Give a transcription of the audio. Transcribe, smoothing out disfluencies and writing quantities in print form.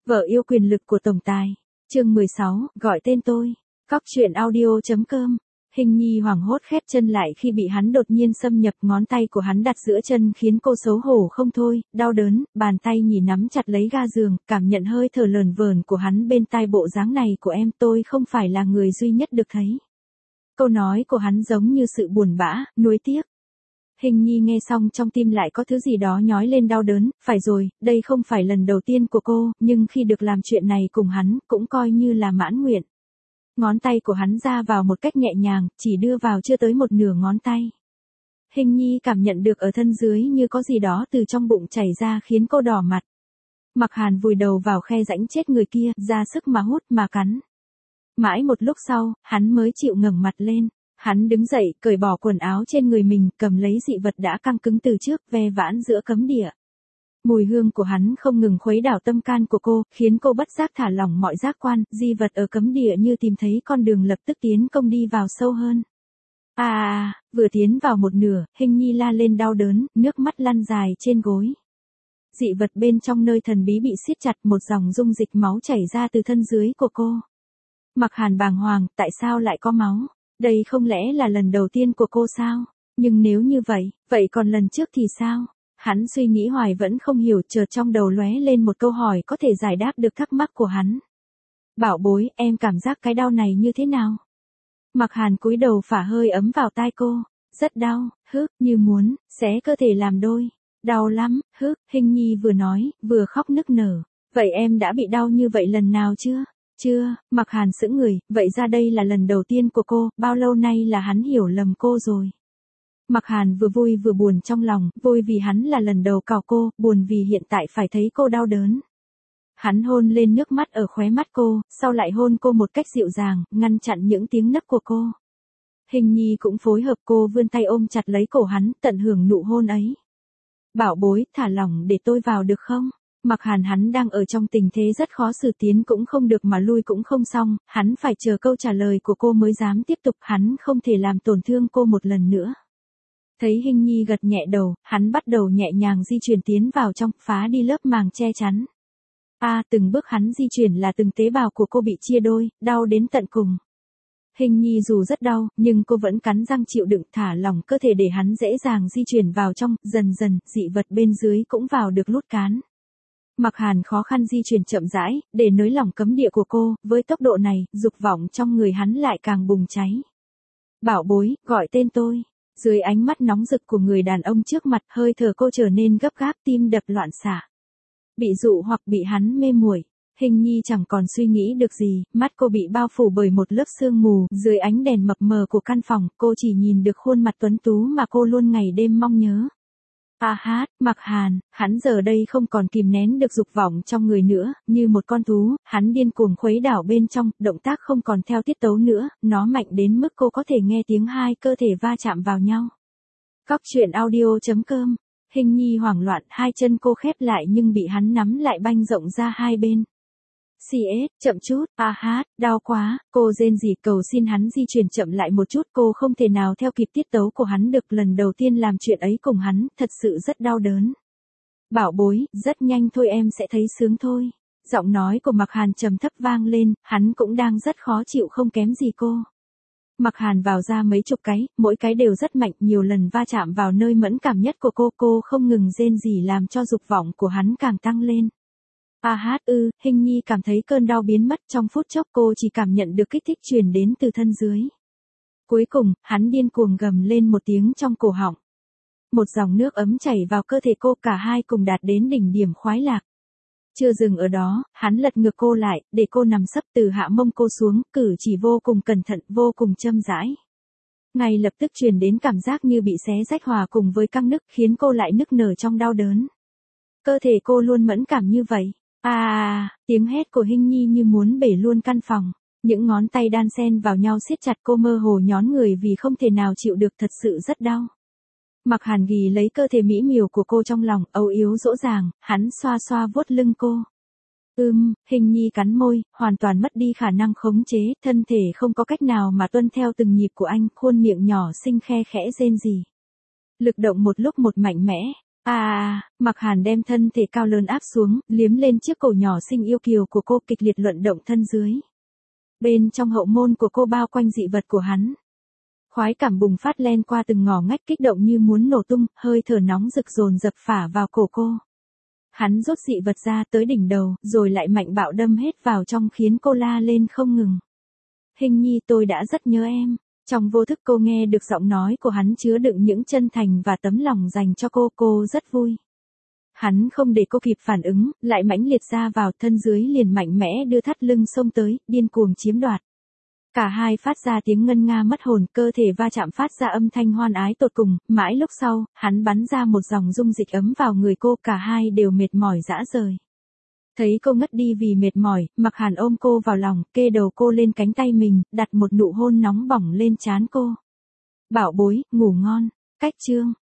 Vợ yêu quyền lực của tổng tài. Chương 16, gọi tên tôi. Cóc truyện audio.com. Hình nhi hoảng hốt khép chân lại khi bị hắn đột nhiên xâm nhập, ngón tay của hắn đặt giữa chân khiến cô xấu hổ không thôi, đau đớn, bàn tay nhì nắm chặt lấy ga giường, cảm nhận hơi thở lờn vờn của hắn bên tai. Bộ dáng này của em, tôi không phải là người duy nhất được thấy. Câu nói của hắn giống như sự buồn bã, nuối tiếc. Hình nhi nghe xong trong tim lại có thứ gì đó nhói lên đau đớn. Phải rồi, đây không phải lần đầu tiên của cô, nhưng khi được làm chuyện này cùng hắn, cũng coi như là mãn nguyện. Ngón tay của hắn ra vào một cách nhẹ nhàng, chỉ đưa vào chưa tới một nửa ngón tay. Hình nhi cảm nhận được ở thân dưới như có gì đó từ trong bụng chảy ra khiến cô đỏ mặt. Mặc Hàn vùi đầu vào khe rãnh chết người kia, ra sức mà hút mà cắn. Mãi một lúc sau, hắn mới chịu ngẩng mặt lên. Hắn đứng dậy, cởi bỏ quần áo trên người mình, cầm lấy dị vật đã căng cứng từ trước, ve vãn giữa cấm địa. Mùi hương của hắn không ngừng khuấy đảo tâm can của cô, khiến cô bất giác thả lỏng mọi giác quan. Di vật ở cấm địa như tìm thấy con đường, lập tức tiến công đi vào sâu hơn. Vừa tiến vào một nửa, Hình nhi la lên đau đớn, nước mắt lăn dài trên gối. Dị vật bên trong nơi thần bí bị siết chặt, một dòng dung dịch máu chảy ra từ thân dưới của cô. Mặc Hàn bàng hoàng, tại sao lại có máu? Đây không lẽ là lần đầu tiên của cô sao? Nhưng nếu như vậy còn lần trước thì sao? Hắn suy nghĩ hoài vẫn không hiểu, chợt trong đầu lóe lên một câu hỏi có thể giải đáp được thắc mắc của hắn. Bảo bối, em cảm giác cái đau này như thế nào? Mặc Hàn cúi đầu phả hơi ấm vào tai cô. Rất đau, như muốn xé cơ thể làm đôi. Đau lắm, Hình nhi vừa nói, vừa khóc nức nở. Vậy em đã bị đau như vậy lần nào chưa? Chưa. Mặc Hàn sững người, vậy ra đây là lần đầu tiên của cô, bao lâu nay là hắn hiểu lầm cô rồi. Mặc Hàn vừa vui vừa buồn trong lòng, vui vì hắn là lần đầu cào cô, buồn vì hiện tại phải thấy cô đau đớn. Hắn hôn lên nước mắt ở khóe mắt cô, sau lại hôn cô một cách dịu dàng, ngăn chặn những tiếng nấc của cô. Hình nhi cũng phối hợp, cô vươn tay ôm chặt lấy cổ hắn, tận hưởng nụ hôn ấy. Bảo bối, thả lỏng để tôi vào được không? Mặc Hàn hắn đang ở trong tình thế rất khó xử, tiến cũng không được mà lui cũng không xong, hắn phải chờ câu trả lời của cô mới dám tiếp tục, hắn không thể làm tổn thương cô một lần nữa. Thấy Hình nhi gật nhẹ đầu, hắn bắt đầu nhẹ nhàng di chuyển tiến vào trong, phá đi lớp màng che chắn. Từng bước hắn di chuyển là từng tế bào của cô bị chia đôi, đau đến tận cùng. Hình nhi dù rất đau, nhưng cô vẫn cắn răng chịu đựng, thả lỏng cơ thể để hắn dễ dàng di chuyển vào trong, dần dần, dị vật bên dưới cũng vào được lút cán. Mặc Hàn khó khăn di chuyển chậm rãi, để nới lỏng cấm địa của cô, với tốc độ này, dục vọng trong người hắn lại càng bùng cháy. Bảo bối, gọi tên tôi. Dưới ánh mắt nóng rực của người đàn ông trước mặt, hơi thở cô trở nên gấp gáp, tim đập loạn xạ. Bị dụ hoặc bị hắn mê muội, Hình nhi chẳng còn suy nghĩ được gì, mắt cô bị bao phủ bởi một lớp sương mù, dưới ánh đèn mập mờ của căn phòng, cô chỉ nhìn được khuôn mặt tuấn tú mà cô luôn ngày đêm mong nhớ. Mặc Hàn, hắn giờ đây không còn kìm nén được dục vọng trong người nữa, như một con thú, hắn điên cuồng khuấy đảo bên trong, động tác không còn theo tiết tấu nữa, nó mạnh đến mức cô có thể nghe tiếng hai cơ thể va chạm vào nhau. Cóc truyện audio.com. Hình nhi hoảng loạn, hai chân cô khép lại nhưng bị hắn nắm lại banh rộng ra hai bên. Chậm chút, đau quá, cô rên rỉ cầu xin hắn di chuyển chậm lại một chút, cô không thể nào theo kịp tiết tấu của hắn được, lần đầu tiên làm chuyện ấy cùng hắn, thật sự rất đau đớn. Bảo bối, rất nhanh thôi em sẽ thấy sướng thôi. Giọng nói của Mặc Hàn trầm thấp vang lên, hắn cũng đang rất khó chịu không kém gì cô. Mặc Hàn vào ra mấy chục cái, mỗi cái đều rất mạnh, nhiều lần va chạm vào nơi mẫn cảm nhất của cô không ngừng rên rỉ làm cho dục vọng của hắn càng tăng lên. Hình nhi cảm thấy cơn đau biến mất, trong phút chốc cô chỉ cảm nhận được kích thích truyền đến từ thân dưới. Cuối cùng, hắn điên cuồng gầm lên một tiếng trong cổ họng. Một dòng nước ấm chảy vào cơ thể cô, cả hai cùng đạt đến đỉnh điểm khoái lạc. Chưa dừng ở đó, hắn lật ngược cô lại, để cô nằm sấp, từ hạ mông cô xuống, cử chỉ vô cùng cẩn thận, vô cùng châm rãi. Ngay lập tức truyền đến cảm giác như bị xé rách hòa cùng với căng nức, khiến cô lại nức nở trong đau đớn. Cơ thể cô luôn mẫn cảm như vậy. Tiếng hét của Hình nhi như muốn bể luôn căn phòng. Những ngón tay đan xen vào nhau siết chặt, cô mơ hồ nhón người vì không thể nào chịu được, thật sự rất đau. Mặc Hàn ghì lấy cơ thể mỹ miều của cô trong lòng, âu yếm dỗ dàng, hắn xoa xoa vuốt lưng cô. Hình nhi cắn môi, hoàn toàn mất đi khả năng khống chế, thân thể không có cách nào mà tuân theo từng nhịp của anh, khuôn miệng nhỏ xinh khe khẽ rên rỉ. Lực động một lúc một mạnh mẽ. Mặc Hàn đem thân thể cao lớn áp xuống, liếm lên chiếc cổ nhỏ xinh yêu kiều của cô, kịch liệt luận động thân dưới. Bên trong hậu môn của cô bao quanh dị vật của hắn. Khoái cảm bùng phát len qua từng ngõ ngách, kích động như muốn nổ tung, hơi thở nóng rực dồn dập phả vào cổ cô. Hắn rút dị vật ra tới đỉnh đầu, rồi lại mạnh bạo đâm hết vào trong, khiến cô la lên không ngừng. Hình nhi, tôi đã rất nhớ em. Trong vô thức cô nghe được giọng nói của hắn chứa đựng những chân thành và tấm lòng dành cho cô rất vui. Hắn không để cô kịp phản ứng, lại mãnh liệt ra vào, thân dưới liền mạnh mẽ đưa thắt lưng xông tới, điên cuồng chiếm đoạt. Cả hai phát ra tiếng ngân nga mất hồn, cơ thể va chạm phát ra âm thanh hoan ái tột cùng, mãi lúc sau, hắn bắn ra một dòng dung dịch ấm vào người cô, cả hai đều mệt mỏi rã rời. Thấy cô ngất đi vì mệt mỏi, Mặc Hàn ôm cô vào lòng, kê đầu cô lên cánh tay mình, đặt một nụ hôn nóng bỏng lên trán cô. Bảo bối, ngủ ngon. Cách chương